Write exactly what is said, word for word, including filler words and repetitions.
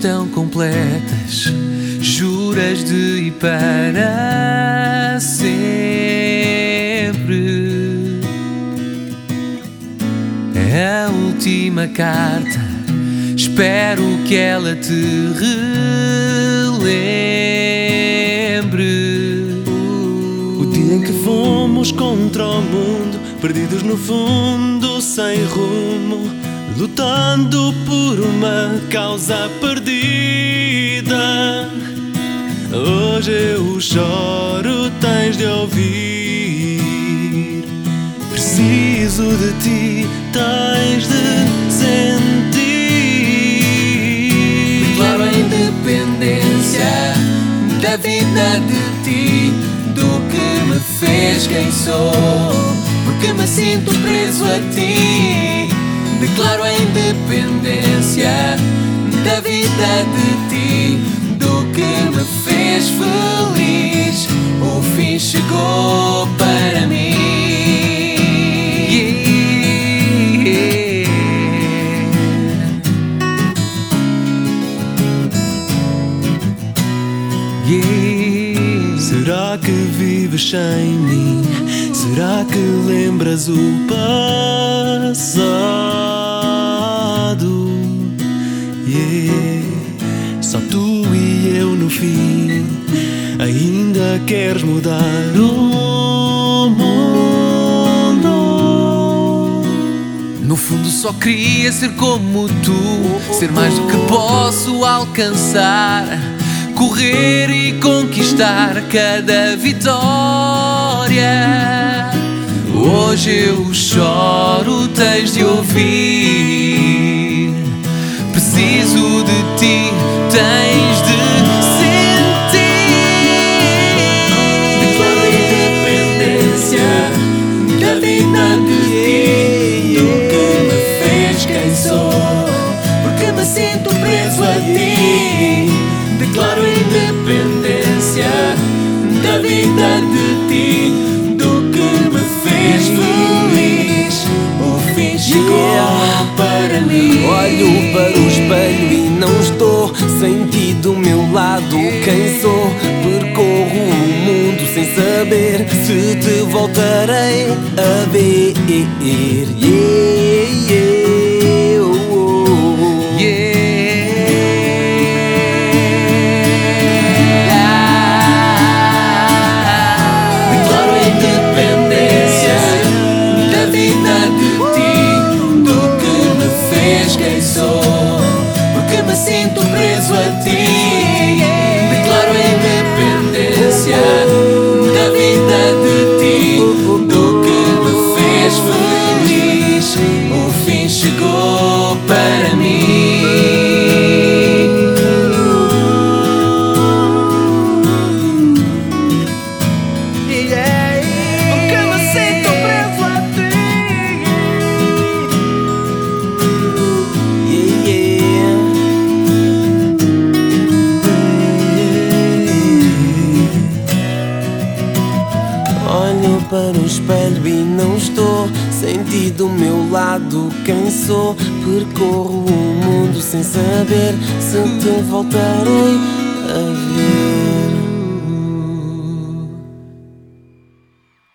estão completas, juras de ir para sempre. É a última carta, espero que ela te relembre. O dia em que fomos contra o mundo, perdidos no fundo, sem rumo, lutando por uma causa perdida. Hoje eu choro, tens de ouvir. Preciso de ti, tens de sentir. Declaro a independência da vida de ti, do que me fez quem sou, porque me sinto preso a ti. Declaro a independência da vida de ti, do que me fez feliz. O fim chegou para mim. Yeah. Yeah. Será que vives sem mim? Será que lembras o passado? Yeah. Só tu e eu no fim. Ainda queres mudar o mundo? No fundo só queria ser como tu, ser mais do que posso alcançar, correr e conquistar cada vitória. Hoje eu choro, tens de ouvir. Preciso de ti, tens de sentir. Declaro a independência da vida de ti, do que me fez quem sou, porque me sinto preso a ti. Declaro a independência da vida de ti, do que me fez feliz. O fim chegou para mim. Olho para o espelho e não estou, sem ti do meu lado quem sou. Percorro o mundo sem saber se te voltarei a ver. Yeah, yeah, oh, oh. Declaro a independência da vida de ti, do que me fez quem sou, porque me sinto preso a ti. Declaro a independência da vida de ti, do que me fez feliz. O fim chegou para mim. Porque me sinto preso a ti. Olho para o espelho e não estou, sem ti do meu lado quem sou. Percorro o mundo sem saber se te voltarei a ver.